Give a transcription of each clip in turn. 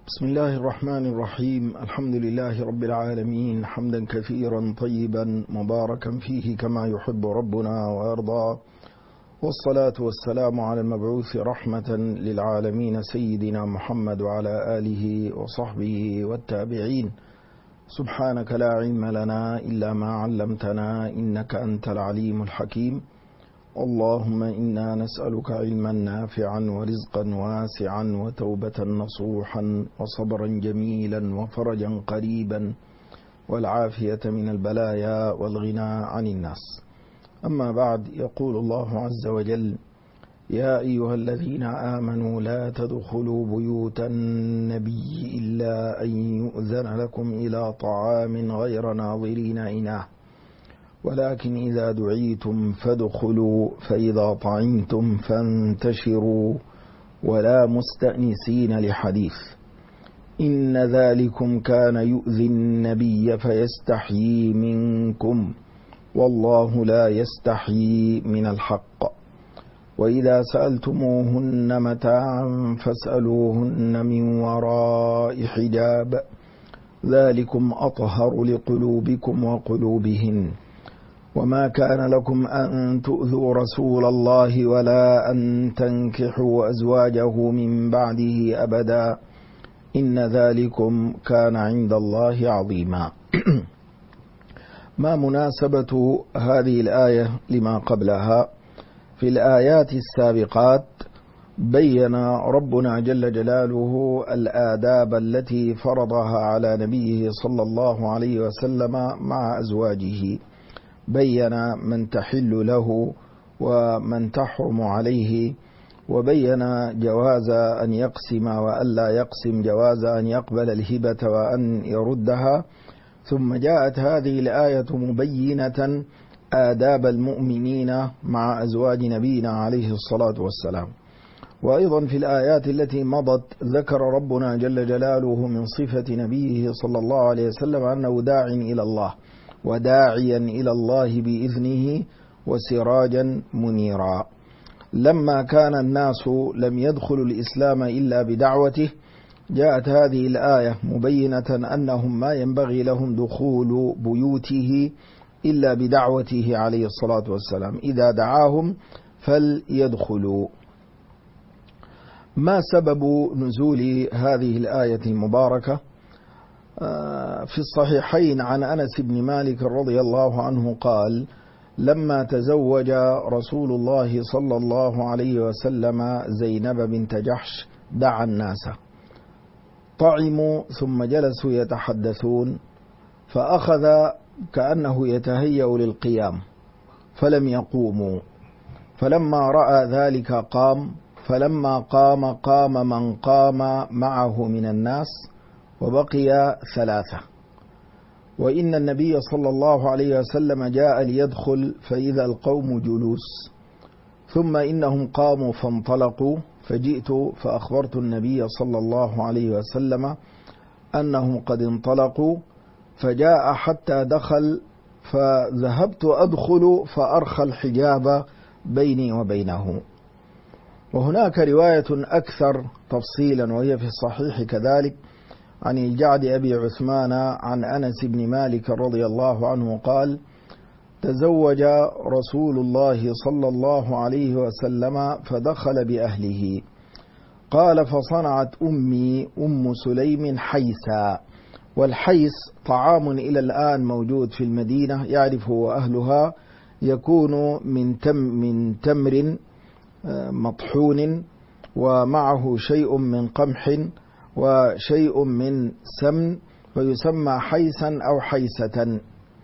بسم الله الرحمن الرحيم. الحمد لله رب العالمين، حمدا كثيرا طيبا مباركا فيه كما يحب ربنا ويرضى، والصلاة والسلام على المبعوث رحمة للعالمين سيدنا محمد وعلى آله وصحبه والتابعين. سبحانك لا علم لنا إلا ما علمتنا إنك أنت العليم الحكيم. اللهم إنا نسألك علما نافعا ورزقا واسعا وتوبة نصوحا وصبرا جميلا وفرجا قريبا والعافية من البلايا والغنى عن الناس. أما بعد، يقول الله عز وجل: يا أيها الذين آمنوا لا تدخلوا بيوت النبي إلا أن يؤذن لكم إلى طعام غير ناظرين إناه ولكن إذا دعيتم فادخلوا فإذا طعمتم فانتشروا ولا مستأنسين لحديث إن ذلكم كان يؤذي النبي فيستحيي منكم والله لا يستحيي من الحق. وإذا سألتموهن متاعا فاسألوهن من وراء حجاب ذلكم أطهر لقلوبكم وقلوبهن. وما كان لكم أن تؤذوا رسول الله ولا أن تنكحوا أزواجه من بعده أبدا إن ذلكم كان عند الله عظيما. ما مناسبة هذه الآية لما قبلها؟ في الآيات السابقات بين ربنا جل جلاله الآداب التي فرضها على نبيه صلى الله عليه وسلم مع أزواجه، بين من تحل له ومن تحرم عليه، وبين جواز أن يقسم وألا يقسم، جواز أن يقبل الهبة وأن يردها. ثم جاءت هذه الآية مبينة آداب المؤمنين مع أزواج نبينا عليه الصلاة والسلام. وأيضا في الآيات التي مضت ذكر ربنا جل جلاله من صفة نبيه صلى الله عليه وسلم أنه داع إلى الله وداعيا إلى الله بإذنه وسراجا منيرا. لما كان الناس لم يدخلوا الإسلام إلا بدعوته، جاءت هذه الآية مبينة أنهم ما ينبغي لهم دخول بيوته إلا بدعوته عليه الصلاة والسلام، إذا دعاهم فليدخلوا. ما سبب نزول هذه الآية المباركة؟ في الصحيحين عن أنس بن مالك رضي الله عنه قال: لما تزوج رسول الله صلى الله عليه وسلم زينب بنت جحش دعا الناس طعموا ثم جلسوا يتحدثون، فأخذ كأنه يتهيأ للقيام فلم يقوموا، فلما رأى ذلك قام، فلما قام من قام معه من الناس وبقي ثلاثة. وإن النبي صلى الله عليه وسلم جاء ليدخل فإذا القوم جلوس، ثم إنهم قاموا فانطلقوا، فجئت فأخبرت النبي صلى الله عليه وسلم أنهم قد انطلقوا، فجاء حتى دخل، فذهبت أدخل فأرخى الحجاب بيني وبينه. وهناك رواية أكثر تفصيلا وهي في الصحيح كذلك عن الجعد أبي عثمان عن أنس بن مالك رضي الله عنه قال: تزوج رسول الله صلى الله عليه وسلم فدخل بأهله، قال: فصنعت أمي أم سليم حيسا. والحيس طعام إلى الآن موجود في المدينة يعرفه أهلها، يكون من تمر مطحون ومعه شيء من قمح وشيء من سمن، ويسمى حيسا أو حيسة،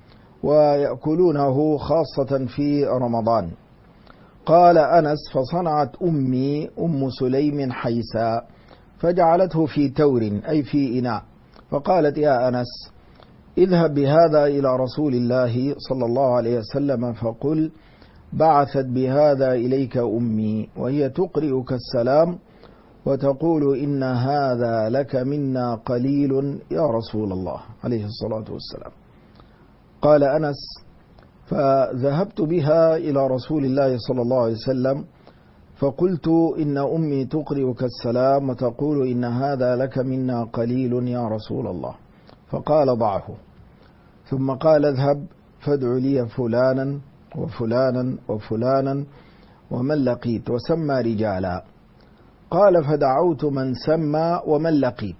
ويأكلونه خاصة في رمضان. قال أنس: فصنعت أمي أم سليم حيسا فجعلته في تور أي في إناء، فقالت: يا أنس، اذهب بهذا إلى رسول الله صلى الله عليه وسلم فقل: بعثت بهذا إليك أمي وهي تقرئك السلام وتقول إن هذا لك منا قليل يا رسول الله عليه الصلاة والسلام. قال أنس: فذهبت بها إلى رسول الله صلى الله عليه وسلم فقلت إن أمي تقرئك السلام وتقول إن هذا لك منا قليل يا رسول الله. فقال ضعه، ثم قال اذهب فادع لي فلانا وفلانا وفلانا ومن لقيت، وسمى رجالا. قال فدعوت من سمى ومن لقيت.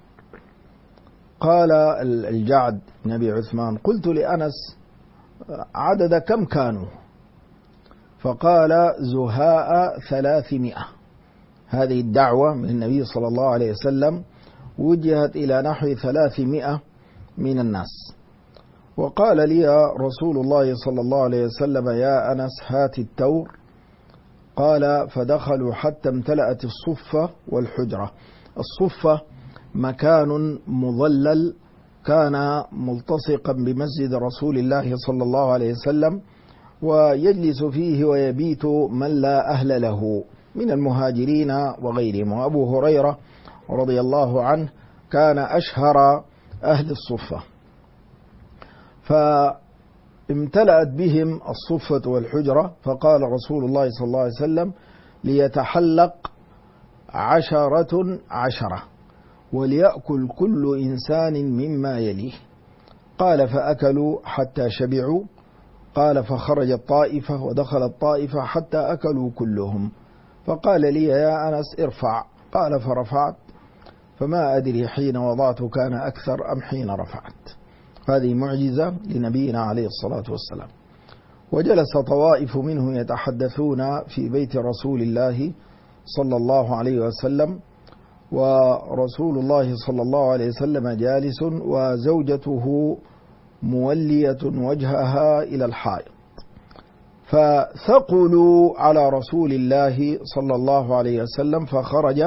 قال الجعد بن أبي عثمان قلت لأنس عدد كم كانوا؟ فقال زهاء 300. هذه الدعوة من النبي صلى الله عليه وسلم وجهت إلى نحو 300 من الناس. وقال لي رسول الله صلى الله عليه وسلم يا أنس هات التور. قال فدخلوا حتى امتلأت الصفة والحجرة. الصفة مكان مظلل كان ملتصقا بمسجد رسول الله صلى الله عليه وسلم، ويجلس فيه ويبيت من لا أهل له من المهاجرين وغيرهم. وأبو هريرة رضي الله عنه كان أشهر أهل الصفة، فامتلأت بهم الصفة والحجرة. فقال رسول الله صلى الله عليه وسلم ليتحلق 10 10 وليأكل كل إنسان مما يليه. قال فأكلوا حتى شبعوا. قال فخرجت طائفة ودخلت طائفة حتى أكلوا كلهم. فقال لي يا أنس ارفع. قال فرفعت، فما أدري حين وضعت كان أكثر أم حين رفعت. هذه معجزة لنبينا عليه الصلاة والسلام. وجلس طوائف منه يتحدثون في بيت رسول الله صلى الله عليه وسلم، ورسول الله صلى الله عليه وسلم جالس وزوجته مولية وجهها إلى الحائط. فثقلوا على رسول الله صلى الله عليه وسلم، فخرج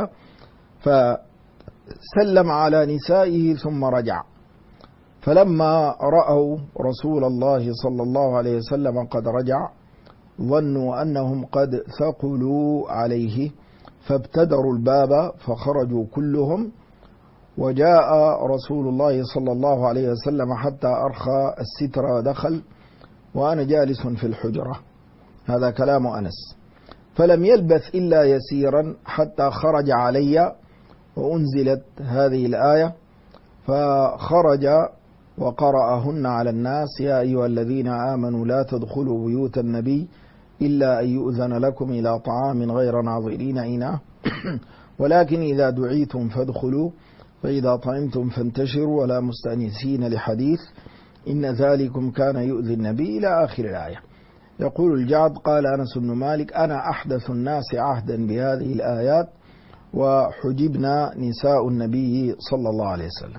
فسلم على نسائه ثم رجع. فلما رأوا رسول الله صلى الله عليه وسلم قد رجع ظنوا أنهم قد ثقلوا عليه، فابتدروا الباب فخرجوا كلهم. وجاء رسول الله صلى الله عليه وسلم حتى أرخى الستر ودخل، وأنا جالس في الحجرة. هذا كلام أنس. فلم يلبث إلا يسيرا حتى خرج علي وأنزلت هذه الآية، فخرج وقرأهن على الناس يا أيها الذين آمنوا لا تدخلوا بيوت النبي إلا أن يؤذن لكم إلى طعام غير ناظرين إناه ولكن إذا دعيتم فادخلوا فإذا طعمتم فانتشروا ولا مستأنسين لحديث إن ذلكم كان يؤذي النبي إلى آخر الآية. يقول الجعد قال أنس بن مالك أنا أحدث الناس عهدا بهذه الآيات وحجبنا نساء النبي صلى الله عليه وسلم.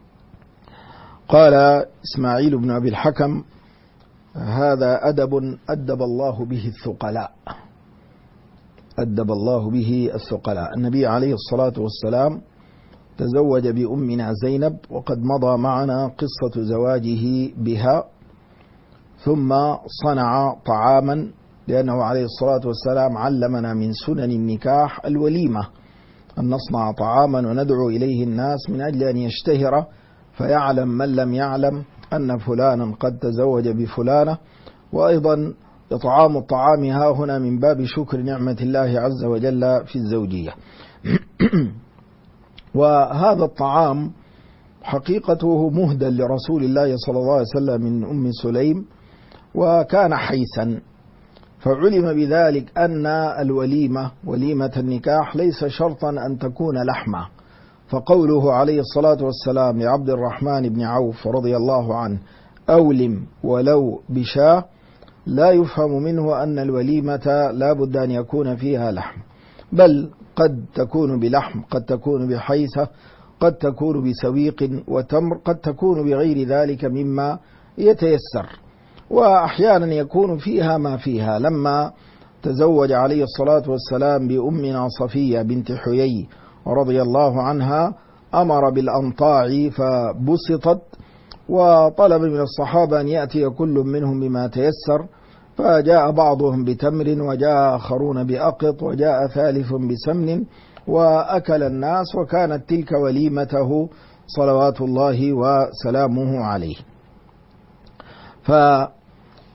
قال إسماعيل بن أبي الحكم هذا أدب الله به الثقلاء، أدب الله به الثقلاء. النبي عليه الصلاة والسلام تزوج بأمنا زينب، وقد مضى معنا قصة زواجه بها، ثم صنع طعاما، لأنه عليه الصلاة والسلام علمنا من سنن النكاح الوليمة، أن نصنع طعاما وندعو إليه الناس من أجل أن يشتهر فيعلم من لم يعلم أن فلانا قد تزوج بفلانة. وأيضا إطعام الطعام ها هنا من باب شكر نعمة الله عز وجل في الزوجية. وهذا الطعام حقيقته مهدى لرسول الله صلى الله عليه وسلم من أم سليم، وكان حيثا، فعلم بذلك أن الوليمة وليمة النكاح ليس شرطا أن تكون لحمة. فقوله عليه الصلاة والسلام لعبد الرحمن بن عوف رضي الله عنه أولم ولو بشاة لا يفهم منه أن الوليمة لا بد أن يكون فيها لحم، بل قد تكون بلحم، قد تكون بحيثة، قد تكون بسويق وتمر، قد تكون بغير ذلك مما يتيسر، وأحيانا يكون فيها ما فيها. لما تزوج عليه الصلاة والسلام بأمنا صفية بنت حيي رضي الله عنها أمر بالأنطاع فبسطت، وطلب من الصحابة أن يأتي كل منهم بما تيسر، فجاء بعضهم بتمر وجاء آخرون بأقط وجاء ثالث بسمن، وأكل الناس، وكانت تلك وليمته صلوات الله وسلامه عليه.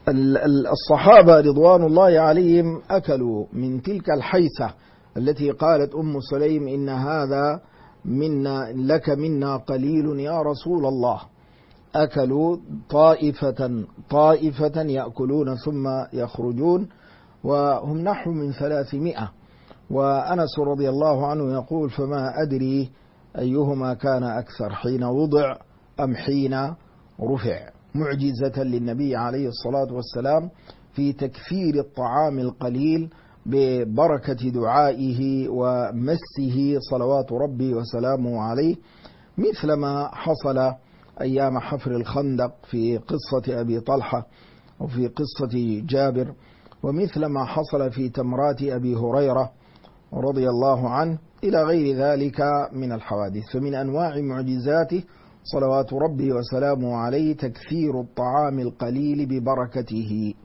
الصحابة رضوان الله عليهم أكلوا من تلك الحيسة التي قالت أم سليم إن هذا لك منا قليل يا رسول الله. أكلوا طائفة يأكلون ثم يخرجون، وهم نحو من 300. وأنس رضي الله عنه يقول فما أدري أيهما كان أكثر، حين وضع أم حين رفع، معجزة للنبي عليه الصلاة والسلام في تكثير الطعام القليل ببركة دعائه ومسه صلوات ربي وسلامه عليه، مثل ما حصل أيام حفر الخندق في قصة أبي طلحة وفي قصة جابر، ومثل ما حصل في تمرات أبي هريرة رضي الله عنه إلى غير ذلك من الحوادث. فمن أنواع معجزاته صلوات ربي وسلامه عليه تكثير الطعام القليل ببركته.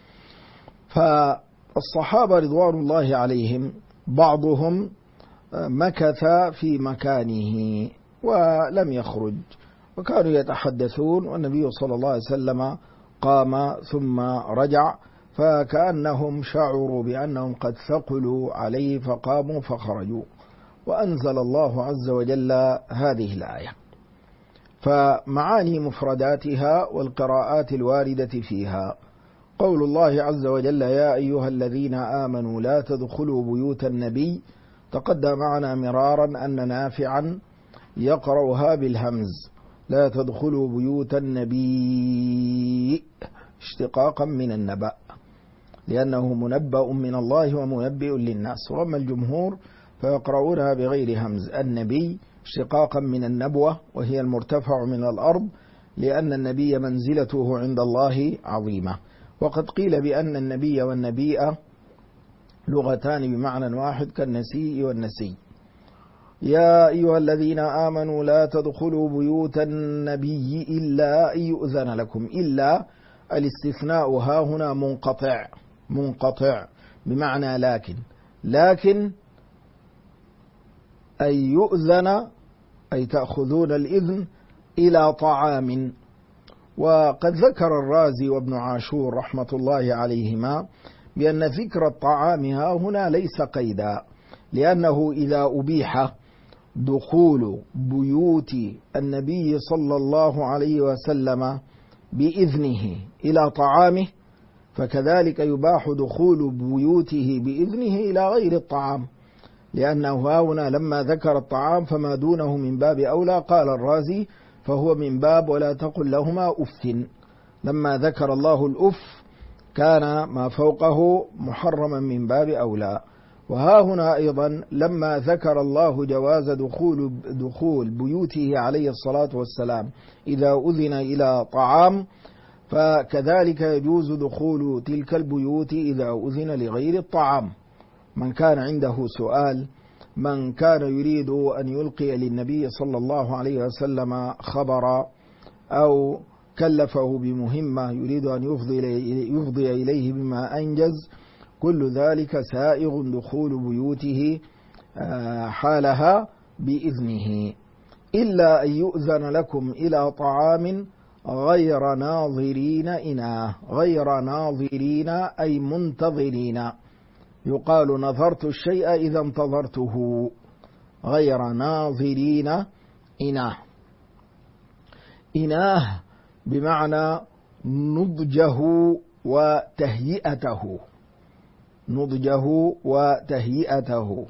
فالصحابة رضوان الله عليهم بعضهم مكث في مكانه ولم يخرج، وكانوا يتحدثون والنبي صلى الله عليه وسلم قام ثم رجع، فكأنهم شعروا بأنهم قد ثقلوا عليه فقاموا فخرجوا، وأنزل الله عز وجل هذه الآية. فمعاني مفرداتها والقراءات الواردة فيها: قول الله عز وجل يا أيها الذين آمنوا لا تدخلوا بيوت النبي، تقدم معنا مرارا أن نافعا يقرأها بالهمز، لا تدخلوا بيوت النبي اشتقاقا من النبأ، لأنه منبأ من الله ومنبئ للناس. وأما الجمهور فيقرؤونها بغير همز، النبي اشتقاقا من النبوة وهي المرتفع من الأرض، لأن النبي منزلته عند الله عظيمة. وقد قيل بأن النبي والنبيئة لغتان بمعنى واحد كالنسيء والنسي. يا أيها الذين آمنوا لا تدخلوا بيوت النبي إلا أن يؤذن لكم، إلا الاستثناء ها هنا منقطع بمعنى لكن أن يؤذن أي تأخذون الإذن إلى طعام. وقد ذكر الرازي وابن عاشور رحمة الله عليهما بأن ذكر الطعام ها هنا ليس قيدا، لأنه إذا أبيح دخول بيوت النبي صلى الله عليه وسلم بإذنه إلى طعامه، فكذلك يباح دخول بيوته بإذنه إلى غير الطعام، لأنه هنا لما ذكر الطعام فما دونه من باب أولى. قال الرازي فهو من باب ولا تقل لهما أف، لما ذكر الله الأف كان ما فوقه محرما من باب أولى. وها هنا أيضا لما ذكر الله جواز دخول بيوته عليه الصلاة والسلام إذا أذن إلى طعام، فكذلك يجوز دخول تلك البيوت إذا أذن لغير الطعام. من كان عنده سؤال، من كان يريد أن يلقي للنبي صلى الله عليه وسلم خبرا أو كلفه بمهمة يريد أن يفضي إليه بما أنجز، كل ذلك سائغ دخول بيوته حالها بإذنه، إلا أن يؤذن لكم إلى طعام غير ناظرين إناه. غير ناظرين أي منتظرين، يقال نظرت الشيء إذا انتظرته، غير ناظرين إناه. إناه بمعنى نضجه وتهيئته، نضجه وتهيئته.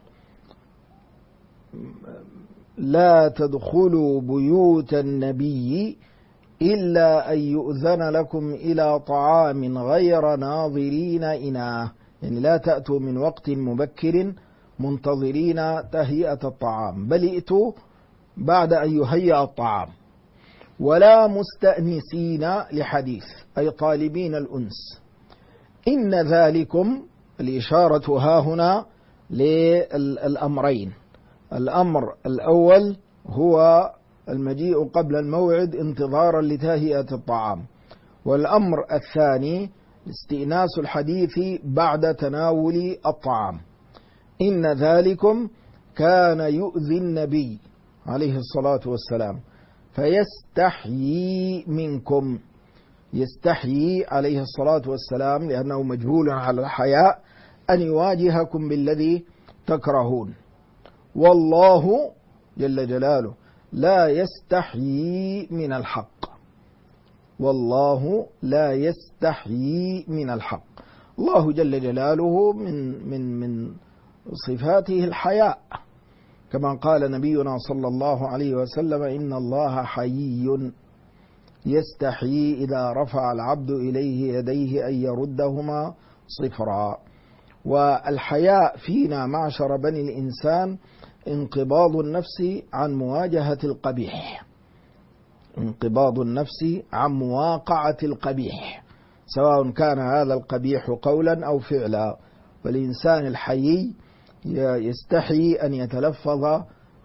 لا تدخلوا بيوت النبي إلا أن يؤذن لكم إلى طعام غير ناظرين إناه، يعني لا تأتوا من وقت مبكر منتظرين تهيئة الطعام، بل ائتوا بعد أن يهيأ الطعام. ولا مستأنسين لحديث أي طالبين الأنس. إن ذلكم الإشارة ها هنا للأمرين: الأمر الأول هو المجيء قبل الموعد انتظارا لتهيئة الطعام، والأمر الثاني استئناس الحديث بعد تناول الطعام. إن ذلكم كان يؤذي النبي عليه الصلاة والسلام فيستحيي منكم، يستحيي عليه الصلاة والسلام لأنه مجبول على الحياء أن يواجهكم بالذي تكرهون. والله جل جلاله لا يستحيي من الحق، والله لا يستحيي من الحق. الله جل جلاله من صفاته الحياء، كما قال نبينا صلى الله عليه وسلم: إن الله حيي يستحيي إذا رفع العبد إليه يديه أن يردهما صفرا. والحياء فينا معشر بني الإنسان انقباض النفس عن مواجهة القبيح، انقباض النفس عن مواقعة القبيح، سواء كان هذا القبيح قولا أو فعلا. والإنسان الحيي يستحي أن يتلفظ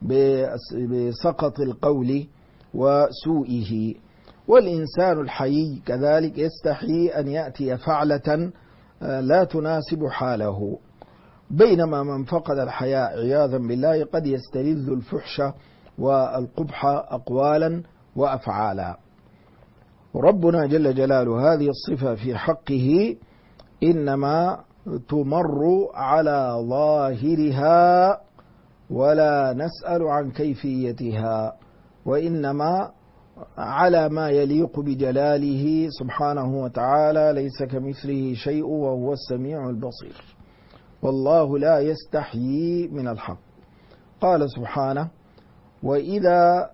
بسقط القول وسوئه، والإنسان الحيي كذلك يستحي أن يأتي فعلة لا تناسب حاله، بينما من فقد الحياء عياذا بالله قد يستلذ الفحش والقبح أقوالا وأفعالا. ربنا جل جلاله هذه الصفة في حقه إنما تمر على ظاهرها ولا نسأل عن كيفيتها، وإنما على ما يليق بجلاله سبحانه وتعالى، ليس كمثله شيء وهو السميع البصير. والله لا يستحيي من الحق. قال سبحانه: وإذا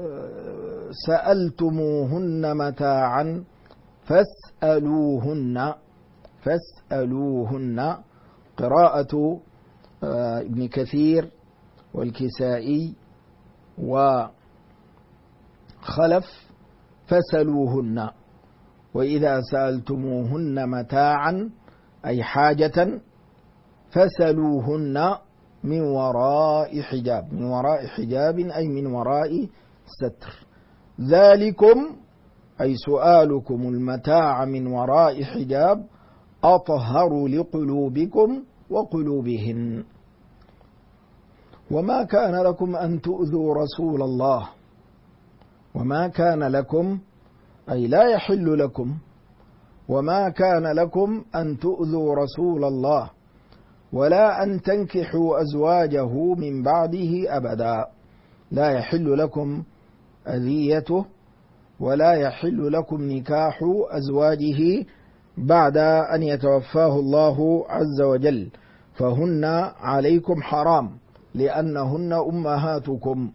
سألتموهن متاعا فاسألوهن قراءة ابن كثير والكسائي وخلف فسألوهن. وإذا سألتموهن متاعا أي حاجة فسألوهن من وراء حجاب، من وراء حجاب أي من وراء ستر. ذلكم أي سؤالكم المتاع من وراء حجاب أطهر لقلوبكم وقلوبهن. وما كان لكم أن تؤذوا رسول الله، وما كان لكم أي لا يحل لكم، وما كان لكم أن تؤذوا رسول الله ولا أن تنكحوا أزواجه من بعده أبدا. لا يحل لكم أذيته ولا يحل لكم نكاح أزواجه بعد أن يتوفاه الله عز وجل، فهن عليكم حرام لأنهن أمهاتكم.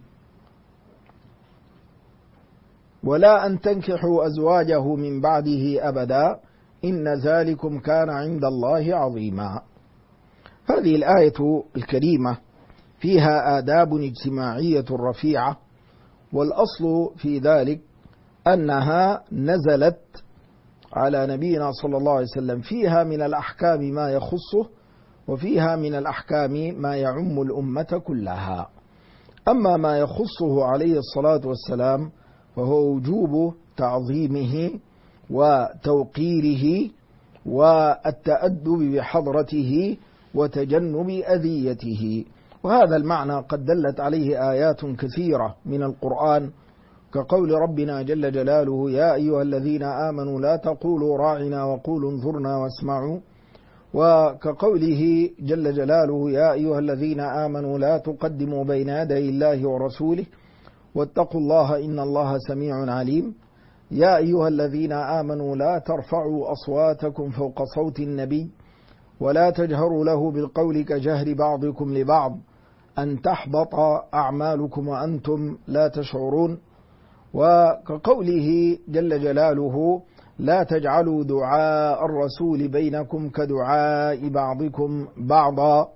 ولا أن تنكحوا أزواجه من بعده أبدا إن ذلكم كان عند الله عظيما. هذه الآية الكريمة فيها آداب اجتماعية رفيعة، والأصل في ذلك أنها نزلت على نبينا صلى الله عليه وسلم، فيها من الأحكام ما يخصه وفيها من الأحكام ما يعم الأمة كلها. أما ما يخصه عليه الصلاة والسلام وهو وجوب تعظيمه وتوقيره والتأدب بحضرته وتجنب أذيته، وهذا المعنى قد دلت عليه آيات كثيرة من القرآن، كقول ربنا جل جلاله: يا أيها الذين آمنوا لا تقولوا راعنا وقولوا انظرنا واسمعوا، وكقوله جل جلاله: يا أيها الذين آمنوا لا تقدموا بين يدي الله ورسوله واتقوا الله إن الله سميع عليم. يا أيها الذين آمنوا لا ترفعوا أصواتكم فوق صوت النبي ولا تجهروا له بالقول كجهر بعضكم لبعض أن تحبط أعمالكم وأنتم لا تشعرون. وكقوله جل جلاله: لا تجعلوا دعاء الرسول بينكم كدعاء بعضكم بعضا.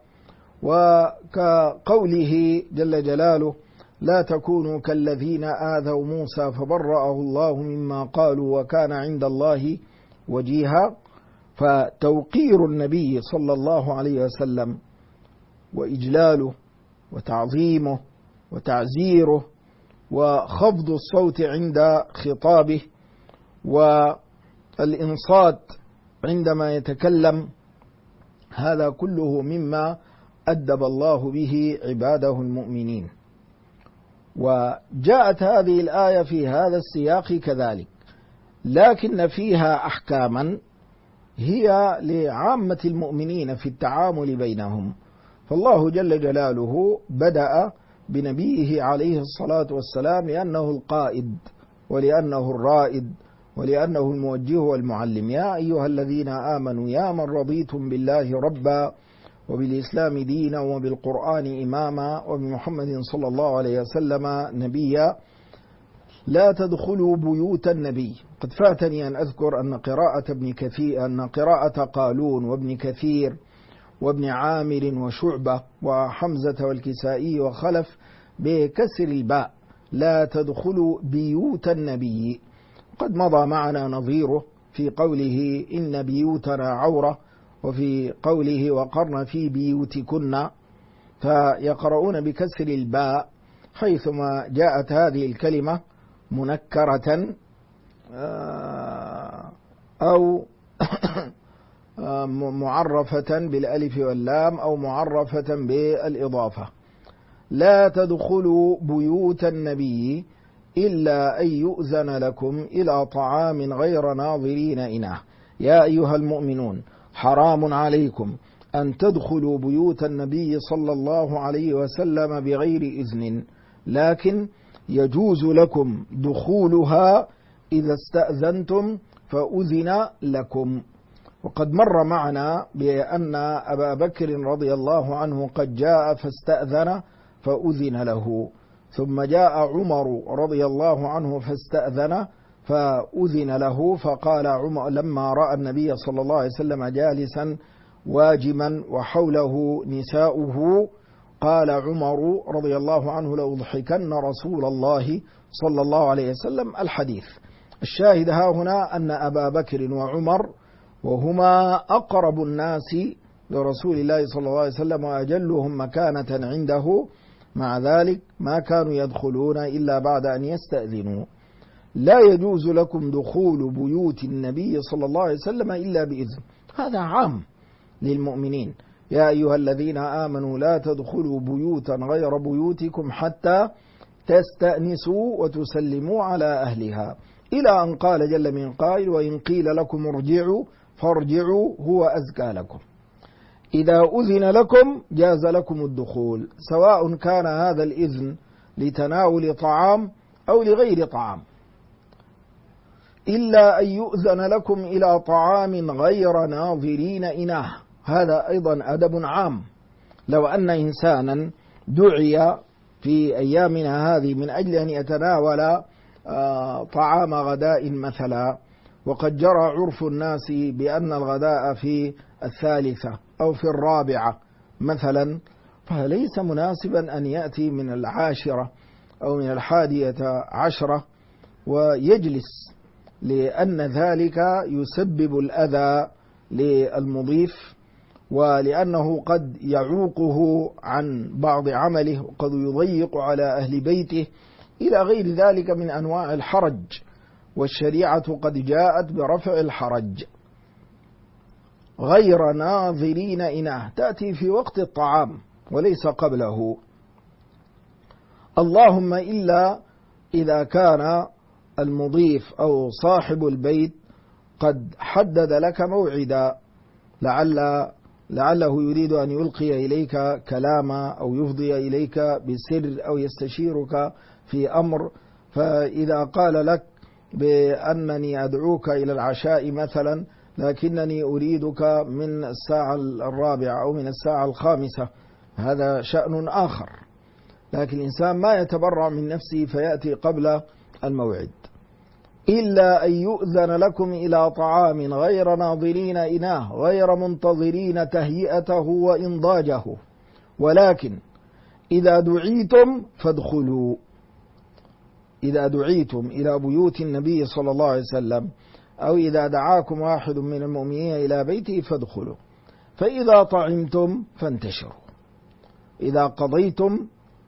وكقوله جل جلاله: لا تكونوا كالذين آذوا موسى فبرأه الله مما قالوا وكان عند الله وجيها. فتوقير النبي صلى الله عليه وسلم وإجلاله وتعظيمه وتعزيره وخفض الصوت عند خطابه والإنصات عندما يتكلم، هذا كله مما أدب الله به عباده المؤمنين. وجاءت هذه الآية في هذا السياق كذلك، لكن فيها أحكاما هي لعامة المؤمنين في التعامل بينهم. فالله جل جلاله بدأ بنبيه عليه الصلاة والسلام لأنه القائد ولأنه الرائد ولأنه الموجه والمعلم. يا أيها الذين آمنوا يا من رضيتم بالله ربا وبالإسلام دينا وبالقرآن إماما وبمحمد صلى الله عليه وسلم نبيا لا تدخلوا بيوت النبي. قد فاتني أن أذكر أن قراءة قالون وابن كثير وابن عامر وشعبة وحمزة والكسائي وخلف بكسر الباء لا تدخلوا بيوت النبي. قد مضى معنا نظيره في قوله إن بيوتنا عورة، وفي قوله وقرن في بيوتكن، فيقرؤون بكسر الباء حيثما جاءت هذه الكلمة منكرة أو معرفة بالألف واللام أو معرفة بالإضافة. لا تدخلوا بيوت النبي إلا أن يؤذن لكم إلى طعام غير ناظرين إناه. يا أيها المؤمنون حرام عليكم أن تدخلوا بيوت النبي صلى الله عليه وسلم بغير إذن، لكن يجوز لكم دخولها إذا استأذنتم فأذن لكم. وقد مر معنا بأن أبا بكر رضي الله عنه قد جاء فاستأذن فأذن له، ثم جاء عمر رضي الله عنه فاستأذن فأذن له، فقال عمر لما رأى النبي صلى الله عليه وسلم جالسا واجما وحوله نساؤه قال عمر رضي الله عنه لأضحكن رسول الله صلى الله عليه وسلم. الحديث الشاهد ها هنا أن أبا بكر وعمر وهما أقرب الناس لرسول الله صلى الله عليه وسلم وأجلهم مكانة عنده، مع ذلك ما كانوا يدخلون إلا بعد أن يستأذنوا. لا يجوز لكم دخول بيوت النبي صلى الله عليه وسلم إلا بإذن. هذا عام للمؤمنين. يا أيها الذين آمنوا لا تدخلوا بيوتا غير بيوتكم حتى تستأنسوا وتسلموا على أهلها، إلى أن قال جل من قائل وإن قيل لكم ارجعوا فارجعوا هو أزكى لكم. إذا أذن لكم جاز لكم الدخول، سواء كان هذا الإذن لتناول طعام أو لغير طعام، إلا أن يؤذن لكم إلى طعام غير ناظرين إناه. هذا أيضا أدب عام. لو أن إنسانا دعي في أيامنا هذه من أجل أن يتناول طعام غداء مثلا، وقد جرى عرف الناس بأن الغداء في 3 أو في 4 مثلا، فليس مناسبا أن يأتي من 10 أو من 11 ويجلس، لأن ذلك يسبب الأذى للمضيف، ولأنه قد يعوقه عن بعض عمله وقد يضيق على أهل بيته إلى غير ذلك من أنواع الحرج، والشريعة قد جاءت برفع الحرج. غير ناظرين إناه تأتي في وقت الطعام وليس قبله، اللهم إلا إذا كان المضيف أو صاحب البيت قد حدد لك موعدا، لعله يريد أن يلقي إليك كلاما أو يفضي إليك بسر أو يستشيرك في أمر، فإذا قال لك بأنني أدعوك إلى العشاء مثلا لكنني أريدك من الساعة 4 أو من الساعة 5، هذا شأن آخر. لكن الإنسان ما يتبرع من نفسه فيأتي قبل الموعد. إلا أن يؤذن لكم إلى طعام غير ناظرين إناه غير منتظرين تهيئته وإنضاجه، ولكن إذا دعيتم فادخلوا. إذا دعيتم إلى بيوت النبي صلى الله عليه وسلم أو إذا دعاكم واحد من المؤمنين إلى بيته فادخلوا، فإذا طعمتم فانتشروا. إذا قضيتم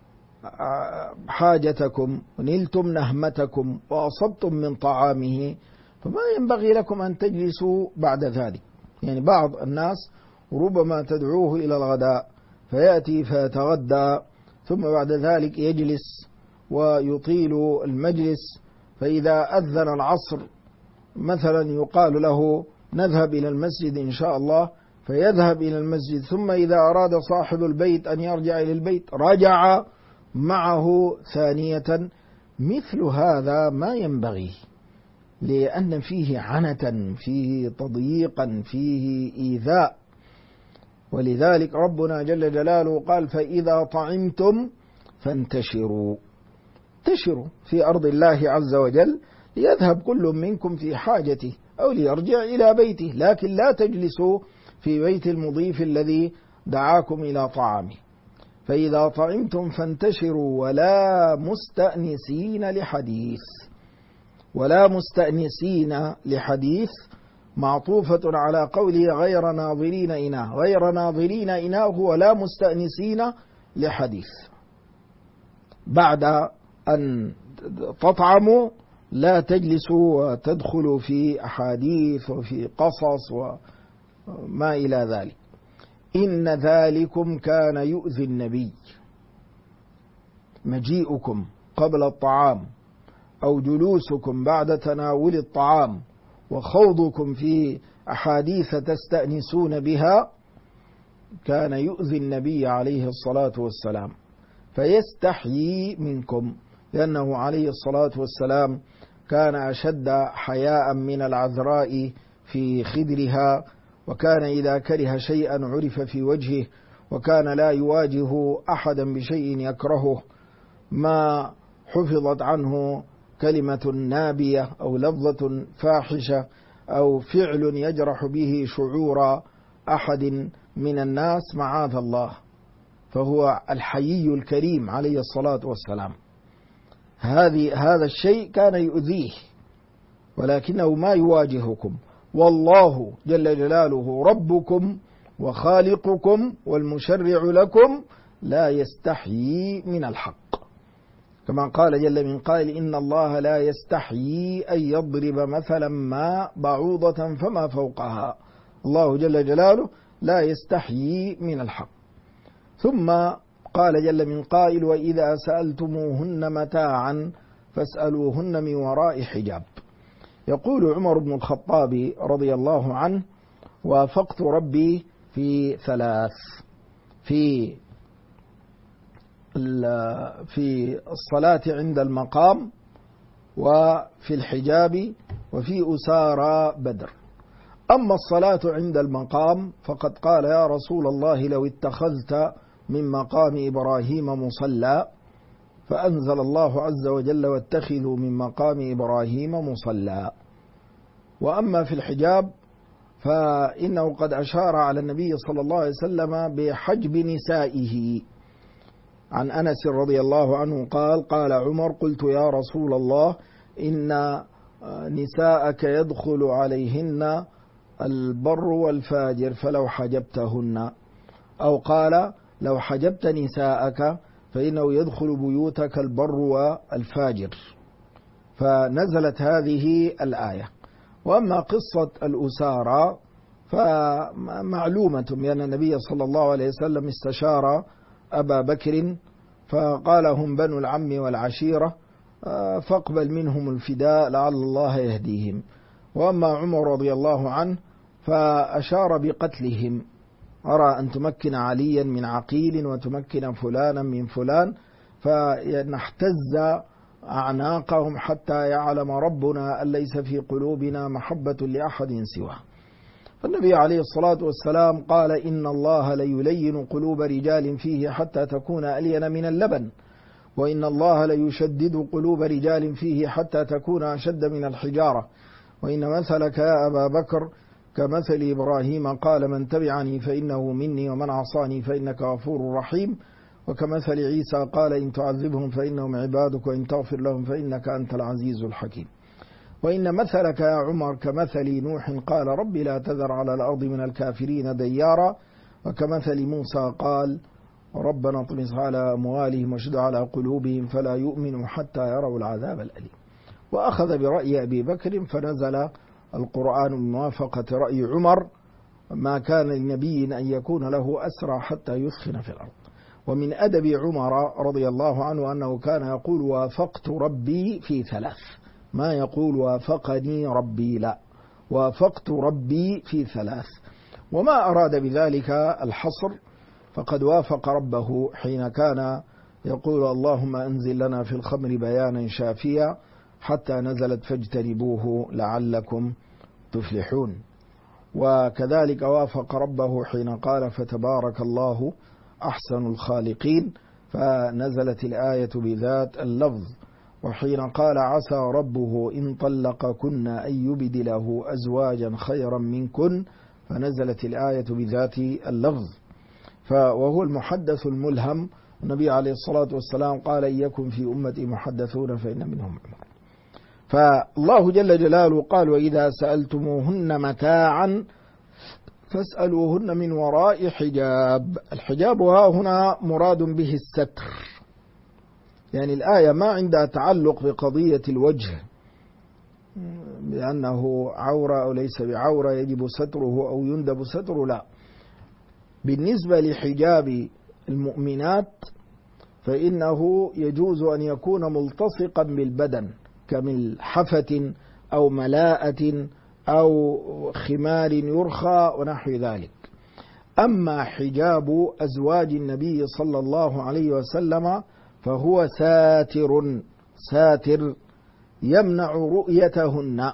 حاجتكم ونلتم نهمتكم وأصبتم من طعامه فما ينبغي لكم أن تجلسوا بعد ذلك. يعني بعض الناس ربما تدعوه إلى الغداء فيأتي فيتغدى ثم بعد ذلك يجلس ويطيل المجلس، فإذا أذن العصر مثلا يقال له نذهب إلى المسجد إن شاء الله، فيذهب إلى المسجد، ثم إذا أراد صاحب البيت أن يرجع إلى البيت رجع معه ثانية. مثل هذا ما ينبغي، لأن فيه عنة، فيه تضييقا، فيه إيذاء. ولذلك ربنا جل جلاله قال فإذا طعمتم فانتشروا، انتشروا في أرض الله عز وجل، ليذهب كل منكم في حاجته أو ليرجع إلى بيته، لكن لا تجلسوا في بيت المضيف الذي دعاكم إلى طعامه. فإذا طعمتم فانتشروا ولا مستأنسين لحديث. ولا مستأنسين لحديث معطوفة على قوله غير ناظرين إناه، غير ناظرين إناه ولا مستأنسين لحديث. بعد أن تطعموا لا تجلسوا وتدخلوا في أحاديث وفي قصص وما إلى ذلك. إن ذلكم كان يؤذي النبي، مجيئكم قبل الطعام أو جلوسكم بعد تناول الطعام وخوضكم في أحاديث تستأنسون بها كان يؤذي النبي عليه الصلاة والسلام، فيستحيي منكم، لأنه عليه الصلاة والسلام كان أشد حياء من العذراء في خدرها، وكان إذا كره شيئا عرف في وجهه، وكان لا يواجه أحدا بشيء يكرهه، ما حفظت عنه كلمة نابية أو لفظة فاحشة أو فعل يجرح به شعور أحد من الناس معاذ الله، فهو الحيي الكريم عليه الصلاة والسلام. هذا الشيء كان يؤذيه، ولكنه ما يواجهكم، والله جل جلاله ربكم وخالقكم والمشرع لكم لا يستحيي من الحق، كما قال جل من قائل إن الله لا يستحيي أن يضرب مثلا ما بعوضة فما فوقها. الله جل جلاله لا يستحيي من الحق. ثم قال جل من قائل وإذا سألتموهن متاعا فاسألوهن من وراء حجاب. يقول عمر بن الخطاب رضي الله عنه وافقت ربي في ثلاث: في الصلاة عند المقام، وفي الحجاب، وفي أسارى بدر. أما الصلاة عند المقام فقد قال يا رسول الله لو اتخذت من مقام إبراهيم مصلى، فأنزل الله عز وجل واتخذوا من مقام إبراهيم مصلى. وأما في الحجاب فإنه قد أشار على النبي صلى الله عليه وسلم بحجب نسائه. عن أنس رضي الله عنه قال عمر قلت يا رسول الله إن نساءك يدخل عليهن البر والفاجر فلو حجبتهن، أو قال لو حجبت نساءك فإنه يدخل بيوتك البر والفاجر، فنزلت هذه الآية. وأما قصة الأسارى فمعلومة، لأن النبي صلى الله عليه وسلم استشار أبا بكر فقال هم بنو العم والعشيرة فاقبل منهم الفداء لعل الله يهديهم. وأما عمر رضي الله عنه فأشار بقتلهم، أرى أن تمكن عليا من عقيل وتمكن فلانا من فلان، فنحتز أعناقهم حتى يعلم ربنا أن ليس في قلوبنا محبة لأحد سواه. فالنبي عليه الصلاة والسلام قال إن الله ليلين قلوب رجال فيه حتى تكون ألين من اللبن، وإن الله ليشدد قلوب رجال فيه حتى تكون أشد من الحجارة، وإن مثلك يا أبا بكر كمثل إبراهيم قال من تبعني فإنه مني ومن عصاني فإنك غفور رحيم، وكمثل عيسى قال إن تعذبهم فإنهم عبادك وإن تغفر لهم فإنك أنت العزيز الحكيم. وإن مثلك يا عمر كمثل نوح قال رب لا تذر على الأرض من الكافرين ديارا، وكمثل موسى قال ربنا اطمس على أموالهم واشدد على قلوبهم فلا يؤمنوا حتى يروا العذاب الأليم. وأخذ برأي أبي بكر فنزل القرآن بموافقة رأي عمر، ما كان لنبي أن يكون له أسرى حتى يثخن في الأرض. ومن أدب عمر رضي الله عنه أنه كان يقول وافقت ربي في ثلاث، ما يقول وافقني ربي، لا، وافقت ربي في 3. وما أراد بذلك الحصر، فقد وافق ربه حين كان يقول اللهم أنزل لنا في الخمر بيانا شافيا حتى نزلت فاجتنبوه لعلكم تفلحون. وكذلك وافق ربه حين قال فتبارك الله أحسن الخالقين، فنزلت الآية بذات اللفظ. وحين قال عسى ربه إن طلقكن أن يبدله أزواجا خيرا منكن، فنزلت الآية بذات اللفظ. وهو المحدث الملهم. النبي عليه الصلاة والسلام قال إن يكن في أمتي محدثون فإن منهم عمر. فالله جل جلاله قال وإذا سألتموهن متاعا فاسألوهن من وراء حجاب. الحجاب ها هنا مراد به الستر، يعني الآية ما عندها تعلق بقضية الوجه بأنه عورة أو ليس بعورة يجب ستره أو يندب ستره، لا. بالنسبة لحجاب المؤمنات فإنه يجوز أن يكون ملتصقا بالبدن كملحفة أو ملاءة أو خمار يرخى ونحو ذلك. أما حجاب أزواج النبي صلى الله عليه وسلم فهو ساتر يمنع رؤيتهن.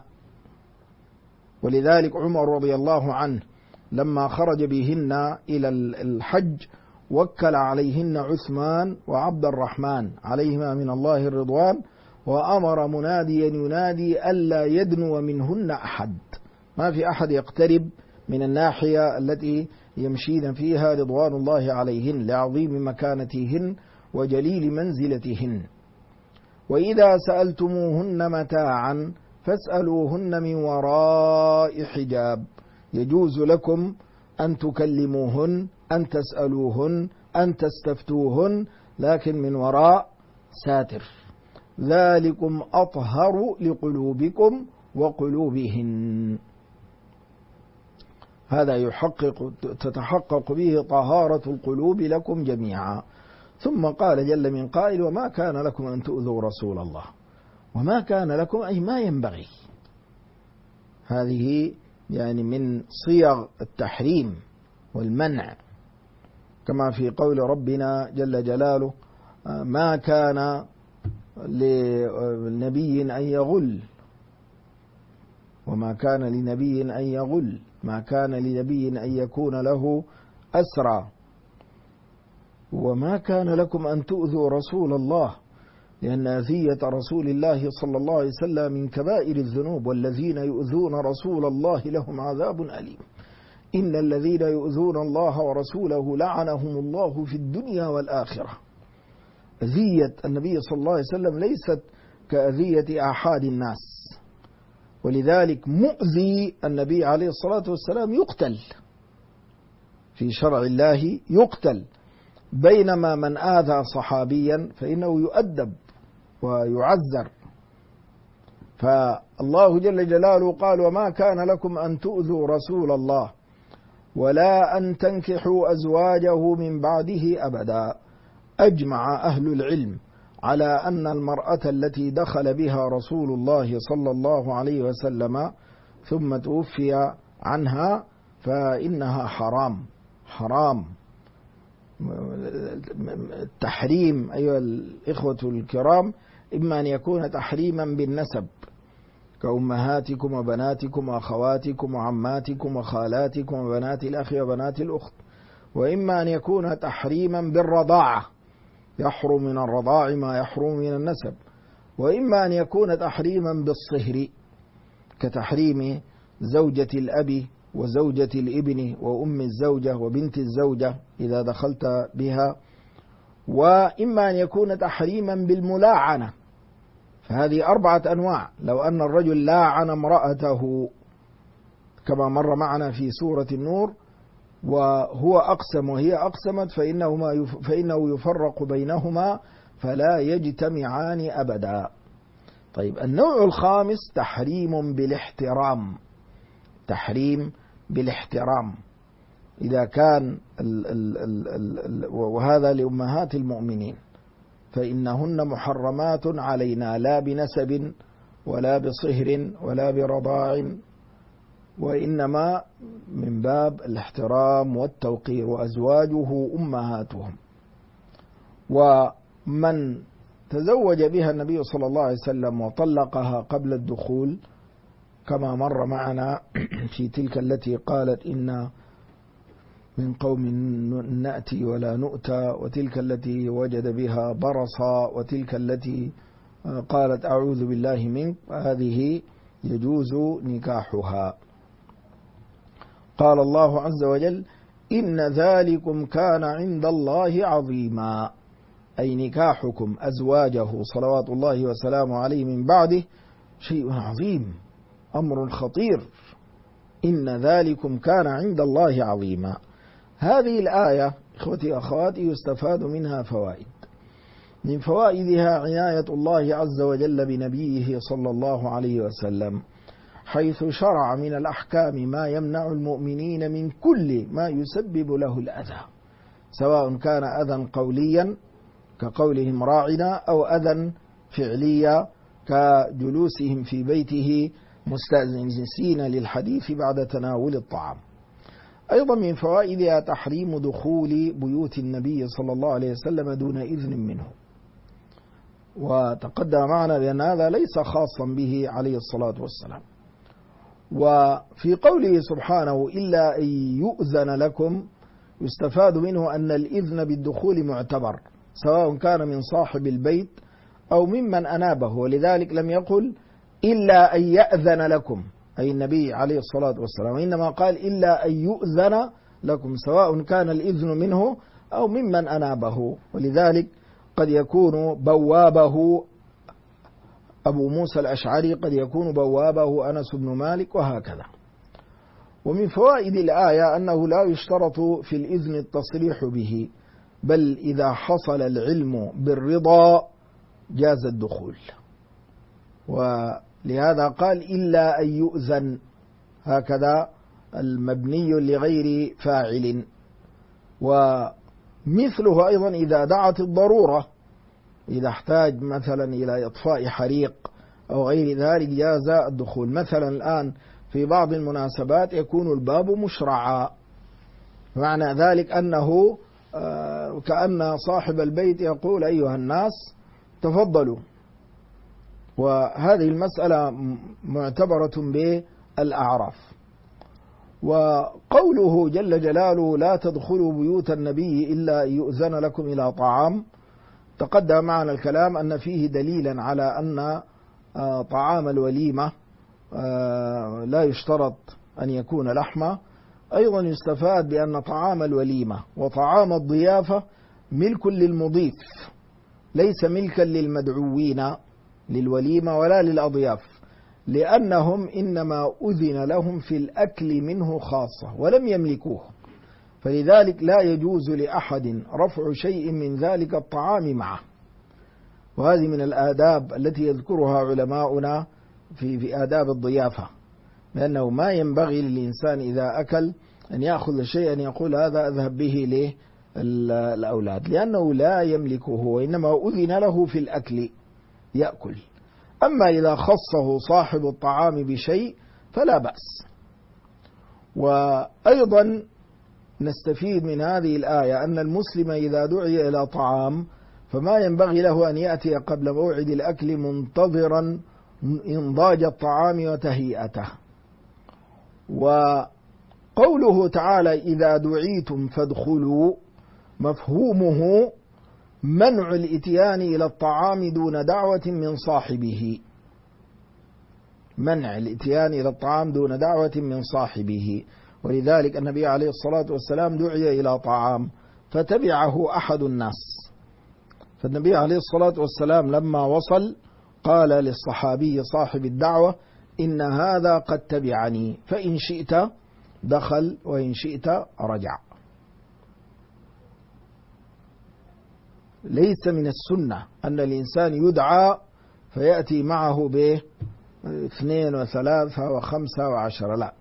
ولذلك عمر رضي الله عنه لما خرج بهن إلى الحج وكل عليهن عثمان وعبد الرحمن عليهما من الله الرضوان، وأمر مناديا ينادي ألا يدنو منهن أحد، ما في أحد يقترب من الناحية التي يمشين فيها رضوان الله عليهن لعظيم مكانتهن وجليل منزلتهن. وإذا سألتموهن متاعا فاسألوهن من وراء حجاب. يجوز لكم أن تكلموهن، أن تسألوهن، أن تستفتوهن، لكن من وراء ساتر. ذلكم أطهر لقلوبكم وقلوبهن. هذا تتحقق به طهارة القلوب لكم جميعا. ثم قال جل من قائل وما كان لكم أن تؤذوا رسول الله. وما كان لكم أي ما ينبغي. هذه يعني من صيغ التحريم والمنع، كما في قول ربنا جل جلاله ما كان لنبي أن يغل، وما كان لنبي أن يغل، ما كان لنبي أن يكون له أسرى، وما كان لكم أن تؤذوا رسول الله، لأن أذية رسول الله صلى الله عليه وسلم من كبائر الذنوب، والذين يؤذون رسول الله لهم عذاب أليم. إن الذين يؤذون الله ورسوله لعنهم الله في الدنيا والآخرة. أذية النبي صلى الله عليه وسلم ليست كأذية أحد الناس، ولذلك مؤذي النبي عليه الصلاة والسلام يقتل في شرع الله، يقتل، بينما من آذى صحابيا فإنه يؤدب ويعذر. فالله جل جلاله قال وما كان لكم أن تؤذوا رسول الله ولا أن تنكحوا أزواجه من بعده أبدا. أجمع أهل العلم على أن المرأة التي دخل بها رسول الله صلى الله عليه وسلم ثم توفي عنها فإنها حرام. التحريم أيها الإخوة الكرام إما أن يكون تحريما بالنسب كأمهاتكم وبناتكم وأخواتكم وعماتكم وخالاتكم وبنات الأخ وبنات الأخت، وإما أن يكون تحريما بالرضاعة يحرم من الرضاع ما يحرم من النسب، وإما أن يكون تحريما بالصهر كتحريم زوجة الأب وزوجة الابن وأم الزوجة وبنت الزوجة إذا دخلت بها، وإما أن يكون تحريما بالملاعنة، فهذه 4 أنواع. لو أن الرجل لاعن امرأته كما مر معنا في سورة النور وهو أقسم وهي أقسمت فإنه يفرق بينهما فلا يجتمعان أبدا. طيب النوع الخامس تحريم بالاحترام، إذا كان وهذا لأمهات المؤمنين فإنهن محرمات علينا لا بنسب ولا بصهر ولا برضاع، وإنما من باب الاحترام والتوقير، وأزواجه أمهاتهم. ومن تزوج بها النبي صلى الله عليه وسلم وطلقها قبل الدخول كما مر معنا في تلك التي قالت إن من قوم نأتي ولا نؤتى، وتلك التي وجد بها برصا، وتلك التي قالت أعوذ بالله منك، هذه يجوز نكاحها. قال الله عز وجل إن ذلكم كان عند الله عظيما، أي نكاحكم أزواجه صلوات الله وسلامه عليه من بعده شيء عظيم، أمر خطير. إن ذلكم كان عند الله عظيما. هذه الآية إخوتي أخواتي يستفاد منها فوائد. من فوائدها عناية الله عز وجل بنبيه صلى الله عليه وسلم، حيث شرع من الأحكام ما يمنع المؤمنين من كل ما يسبب له الأذى، سواء كان أذى قوليا كقولهم راعنا، أو أذى فعليا كجلوسهم في بيته مستأنسين للحديث بعد تناول الطعام. أيضا من فوائدها تحريم دخول بيوت النبي صلى الله عليه وسلم دون إذن منه، وتقدم معنا بأن هذا ليس خاصا به عليه الصلاة والسلام. وفي قوله سبحانه إلا أن يؤذن لكم، يستفاد منه أن الإذن بالدخول معتبر، سواء كان من صاحب البيت أو ممن أنابه، ولذلك لم يقل إلا أن يأذن لكم أي النبي عليه الصلاة والسلام، وإنما قال إلا أن يؤذن لكم، سواء كان الإذن منه أو ممن أنابه. ولذلك قد يكون بوابه أبو موسى الأشعري، قد يكون بوابه أنس بن مالك، وهكذا. ومن فوائد الآية أنه لا يشترط في الإذن التصريح به، بل إذا حصل العلم بالرضا جاز الدخول، ولهذا قال إلا أن يؤذن، هكذا المبني لغير فاعل. ومثله أيضا إذا دعت الضرورة، إذا احتاج مثلا إلى إطفاء حريق أو غير ذلك جاز الدخول. مثلا الآن في بعض المناسبات يكون الباب مشرعا، معنى ذلك أنه كأن صاحب البيت يقول أيها الناس تفضلوا، وهذه المسألة معتبرة بالأعراف. وقوله جل جلاله لا تدخلوا بيوت النبي إلا يؤذن لكم إلى طعام، تقدم معنا الكلام أن فيه دليلا على أن طعام الوليمة لا يشترط أن يكون لحمة. أيضا يستفاد بأن طعام الوليمة وطعام الضيافة ملك للمضيف، ليس ملكا للمدعوين للوليمة ولا للأضياف، لأنهم إنما أذن لهم في الأكل منه خاصة ولم يملكوه، فلذلك لا يجوز لأحد رفع شيء من ذلك الطعام معه. وهذه من الآداب التي يذكرها علماؤنا في آداب الضيافة، لأنه ما ينبغي للإنسان إذا أكل أن يأخذ شيئا يقول هذا أذهب به للأولاد، لأنه لا يملكه، وإنما أذن له في الأكل يأكل. أما إذا خصه صاحب الطعام بشيء فلا بأس. وأيضا نستفيد من هذه الآية أن المسلم إذا دعي إلى طعام فما ينبغي له أن يأتي قبل موعد الأكل منتظرا إنضاج الطعام وتهيئته. وقوله تعالى إذا دعيتم فادخلوا، مفهومه منع الإتيان إلى الطعام دون دعوة من صاحبه، منع الإتيان إلى الطعام دون دعوة من صاحبه. ولذلك النبي عليه الصلاة والسلام دعي إلى طعام فتبعه أحد الناس، فالنبي عليه الصلاة والسلام لما وصل قال للصحابي صاحب الدعوة إن هذا قد تبعني، فإن شئت دخل وإن شئت رجع. ليس من السنة أن الإنسان يدعى فيأتي معه باثنين وثلاثة وخمسة وعشرة، لا،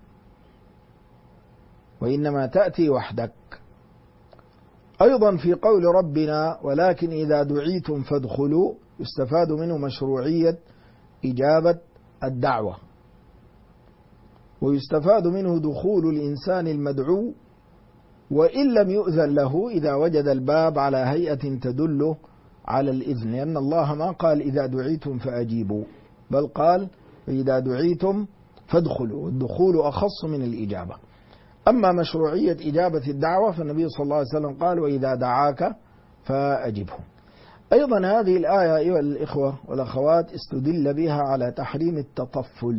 وإنما تأتي وحدك. أيضا في قول ربنا ولكن إذا دعيتم فادخلوا، يستفاد منه مشروعية إجابة الدعوة. ويستفاد منه دخول الإنسان المدعو وإن لم يؤذن له إذا وجد الباب على هيئة تدل على الإذن، لأن الله ما قال إذا دعيتم فأجيبوا، بل قال إذا دعيتم فادخلوا، والدخول أخص من الإجابة. أما مشروعية إجابة الدعوة فالنبي صلى الله عليه وسلم قال وإذا دعاك فأجبه. أيضا هذه الآية أيها الإخوة والأخوات استدل بها على تحريم التطفل.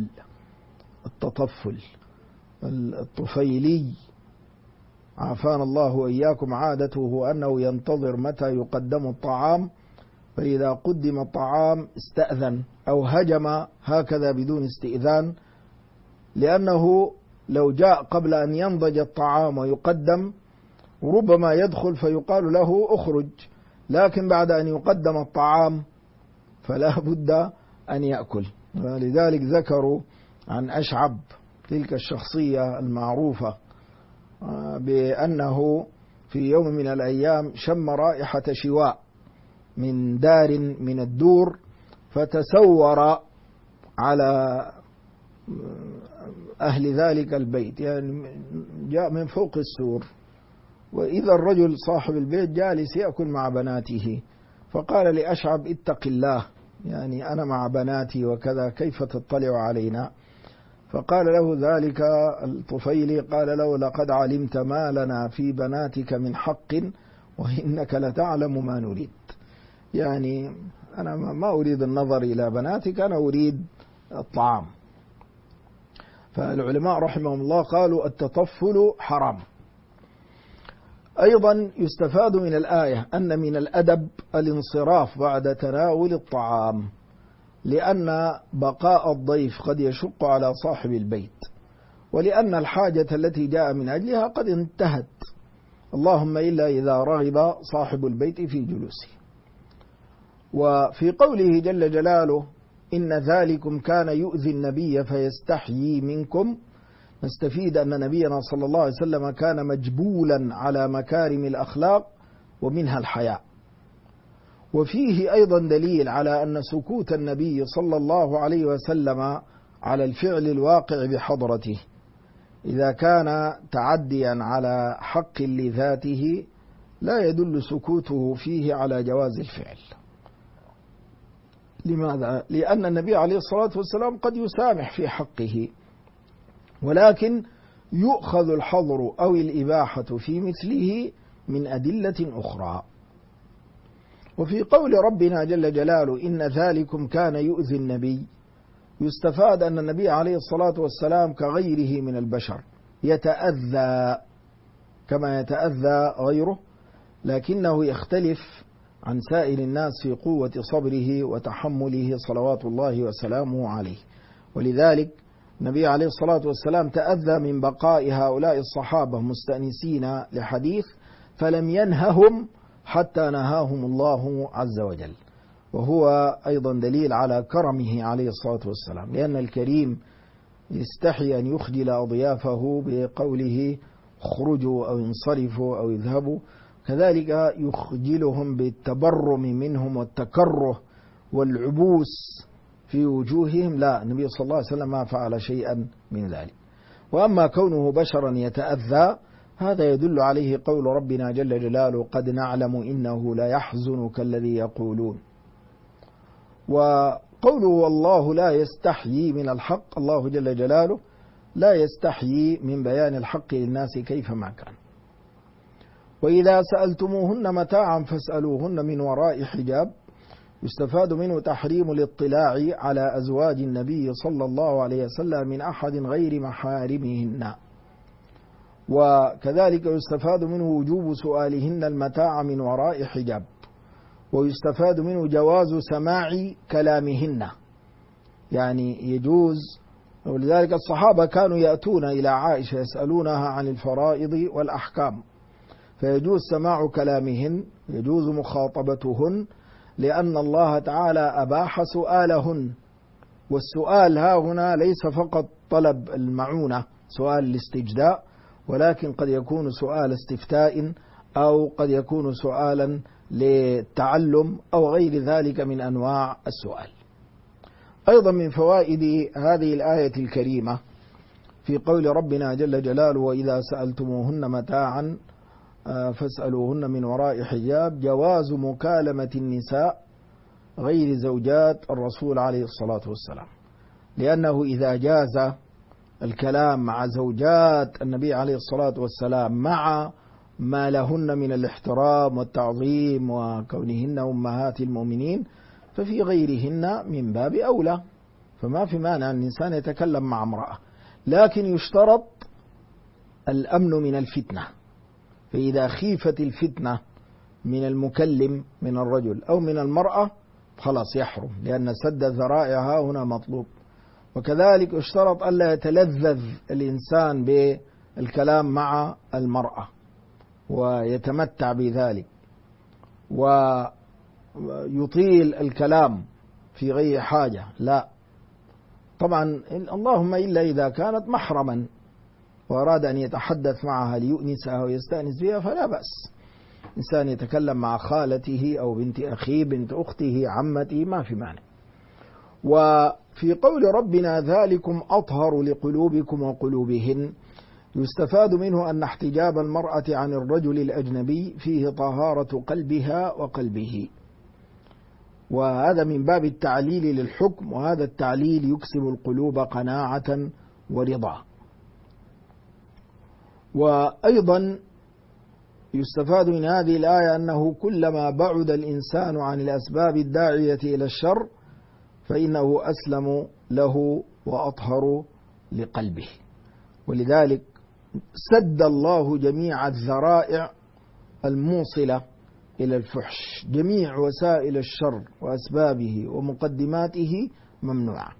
الطفيلي عافانا الله وإياكم عادته أنه ينتظر متى يقدم الطعام، فإذا قدم الطعام استأذن أو هجم هكذا بدون استئذان، لأنه لو جاء قبل أن ينضج الطعام ويقدم ربما يدخل فيقال له أخرج، لكن بعد أن يقدم الطعام فلا بد أن يأكل. ولذلك ذكروا عن أشعب تلك الشخصية المعروفة بأنه في يوم من الأيام شم رائحة شواء من دار من الدور، فتسور على أهل ذلك البيت، يعني جاء من فوق السور، وإذا الرجل صاحب البيت جالس يأكل مع بناته، فقال لأشعب اتق الله، يعني أنا مع بناتي وكذا كيف تطلع علينا؟ فقال له ذلك الطفيلي قال له لقد علمت ما لنا في بناتك من حق وإنك لتعلم ما نريد، يعني أنا ما أريد النظر إلى بناتك، أنا أريد الطعام. فالعلماء رحمهم الله قالوا التطفل حرام. أيضا يستفاد من الآية أن من الأدب الانصراف بعد تناول الطعام، لأن بقاء الضيف قد يشق على صاحب البيت، ولأن الحاجة التي جاء من أجلها قد انتهت، اللهم إلا إذا رغب صاحب البيت في جلوسه. وفي قوله جل جلاله إن ذلكم كان يؤذي النبي فيستحيي منكم، نستفيد أن نبينا صلى الله عليه وسلم كان مجبولا على مكارم الأخلاق ومنها الحياء. وفيه أيضا دليل على أن سكوت النبي صلى الله عليه وسلم على الفعل الواقع بحضرته إذا كان تعديا على حق لذاته لا يدل سكوته فيه على جواز الفعل. لماذا؟ لأن النبي عليه الصلاة والسلام قد يسامح في حقه، ولكن يؤخذ الحظر أو الإباحة في مثله من أدلة أخرى. وفي قول ربنا جل جلاله إن ذلكم كان يؤذي النبي، يستفاد أن النبي عليه الصلاة والسلام كغيره من البشر يتأذى كما يتأذى غيره، لكنه يختلف عن سائر الناس في قوة صبره وتحمله صلوات الله وسلامه عليه. ولذلك النبي عليه الصلاة والسلام تأذى من بقاء هؤلاء الصحابة مستأنسين لحديث فلم ينههم حتى نهاهم الله عز وجل، وهو أيضا دليل على كرمه عليه الصلاة والسلام، لأن الكريم يستحي أن يخجل أضيافه بقوله اخرجوا أو انصرفوا أو اذهبوا، كذلك يخجلهم بالتبرم منهم والتكره والعبوس في وجوههم، لا، النبي صلى الله عليه وسلم ما فعل شيئا من ذلك. وأما كونه بشرا يتأذى هذا يدل عليه قول ربنا جل جلاله قد نعلم إنه لا يحزنك الذي يقولون. وقوله والله لا يستحيي من الحق، الله جل جلاله لا يستحيي من بيان الحق للناس كيفما كان. وإذا سألتموهن متاعا فاسألوهن من وراء حجاب، يستفاد منه تحريم الاطلاع على أزواج النبي صلى الله عليه وسلم من أحد غير محارمهن. وكذلك يستفاد منه وجوب سؤالهن المتاع من وراء حجاب، ويستفاد منه جواز سماع كلامهن، يعني يجوز. ولذلك الصحابة كانوا يأتون إلى عائشة يسألونها عن الفرائض والأحكام، فيجوز سماع كلامهن، يجوز مخاطبتهن، لأن الله تعالى أباح سؤالهن. والسؤال ها هنا ليس فقط طلب المعونة سؤال الاستجداء، ولكن قد يكون سؤال استفتاء أو قد يكون سؤالا للتعلم أو غير ذلك من أنواع السؤال. أيضا من فوائد هذه الآية الكريمة في قول ربنا جل جلاله: وإذا سألتموهن متاعا فاسألوهن من وراء حجاب، جواز مكالمة النساء غير زوجات الرسول عليه الصلاة والسلام، لأنه إذا جاز الكلام مع زوجات النبي عليه الصلاة والسلام مع ما لهن من الاحترام والتعظيم وكونهن أمهات المؤمنين، ففي غيرهن من باب أولى. فما في مانع أن الإنسان يتكلم مع امرأة، لكن يشترط الأمن من الفتنة. فإذا خيفت الفتنة من المكلم من الرجل أو من المرأة خلاص يحرم، لأن سد ذرائعها هنا مطلوب. وكذلك يشترط ألا يتلذذ الإنسان بالكلام مع المرأة ويتمتع بذلك ويطيل الكلام في غير حاجة، لا طبعا، اللهم إلا إذا كانت محرما وأراد أن يتحدث معها ليؤنسها ويستأنس بها فلا بأس. إنسان يتكلم مع خالته أو بنت أخيه، بنت أخته، عمته، ما في مانع. وفي قول ربنا: ذلكم أطهر لقلوبكم وقلوبهن، يستفاد منه أن احتجاب المرأة عن الرجل الأجنبي فيه طهارة قلبها وقلبه، وهذا من باب التعليل للحكم، وهذا التعليل يكسب القلوب قناعة ورضا. وأيضا يستفاد من هذه الآية أنه كلما بعد الإنسان عن الأسباب الداعية إلى الشر فإنه أسلم له وأطهر لقلبه. ولذلك سد الله جميع الذرائع الموصلة إلى الفحش، جميع وسائل الشر وأسبابه ومقدماته ممنوعة.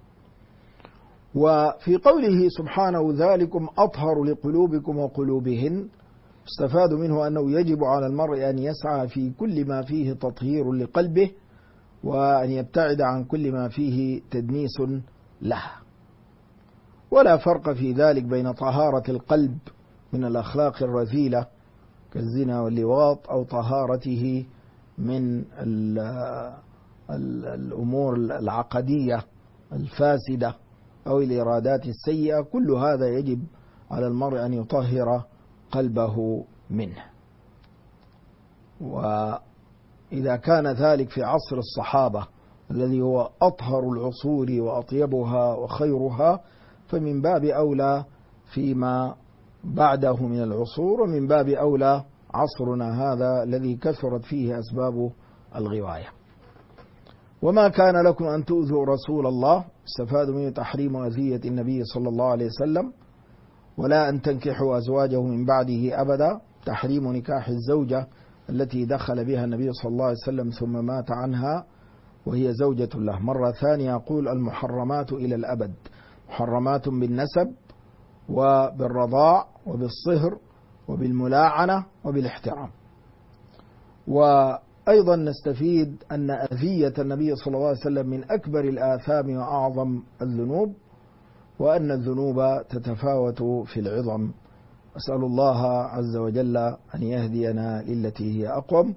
وفي قوله سبحانه: ذلكم أطهر لقلوبكم وقلوبهن، استفاد منه أنه يجب على المرء أن يسعى في كل ما فيه تطهير لقلبه، وأن يبتعد عن كل ما فيه تدنيس له. ولا فرق في ذلك بين طهارة القلب من الأخلاق الرذيلة كالزنا واللواط، أو طهارته من الأمور العقدية الفاسدة أو الإرادات السيئة. كل هذا يجب على المرء أن يطهر قلبه منه. وإذا كان ذلك في عصر الصحابة الذي هو أطهر العصور وأطيبها وخيرها، فمن باب أولى فيما بعده من العصور، ومن باب أولى عصرنا هذا الذي كثرت فيه أسباب الغواية. وما كان لكم أن تؤذوا رسول الله، استفاد منه تحريم أذية النبي صلى الله عليه وسلم، ولا أن تنكحوا أزواجه من بعده أبدا، تحريم نكاح الزوجة التي دخل بها النبي صلى الله عليه وسلم ثم مات عنها وهي زوجة له. مرة ثانية يقول: المحرمات إلى الأبد، محرمات بالنسب وبالرضاع وبالصهر وبالملاعنة وبالاحترام. وأيضا نستفيد أن أذية النبي صلى الله عليه وسلم من أكبر الآثام وأعظم الذنوب، وأن الذنوب تتفاوت في العظم. أسأل الله عز وجل أن يهدينا للتي هي أقوم.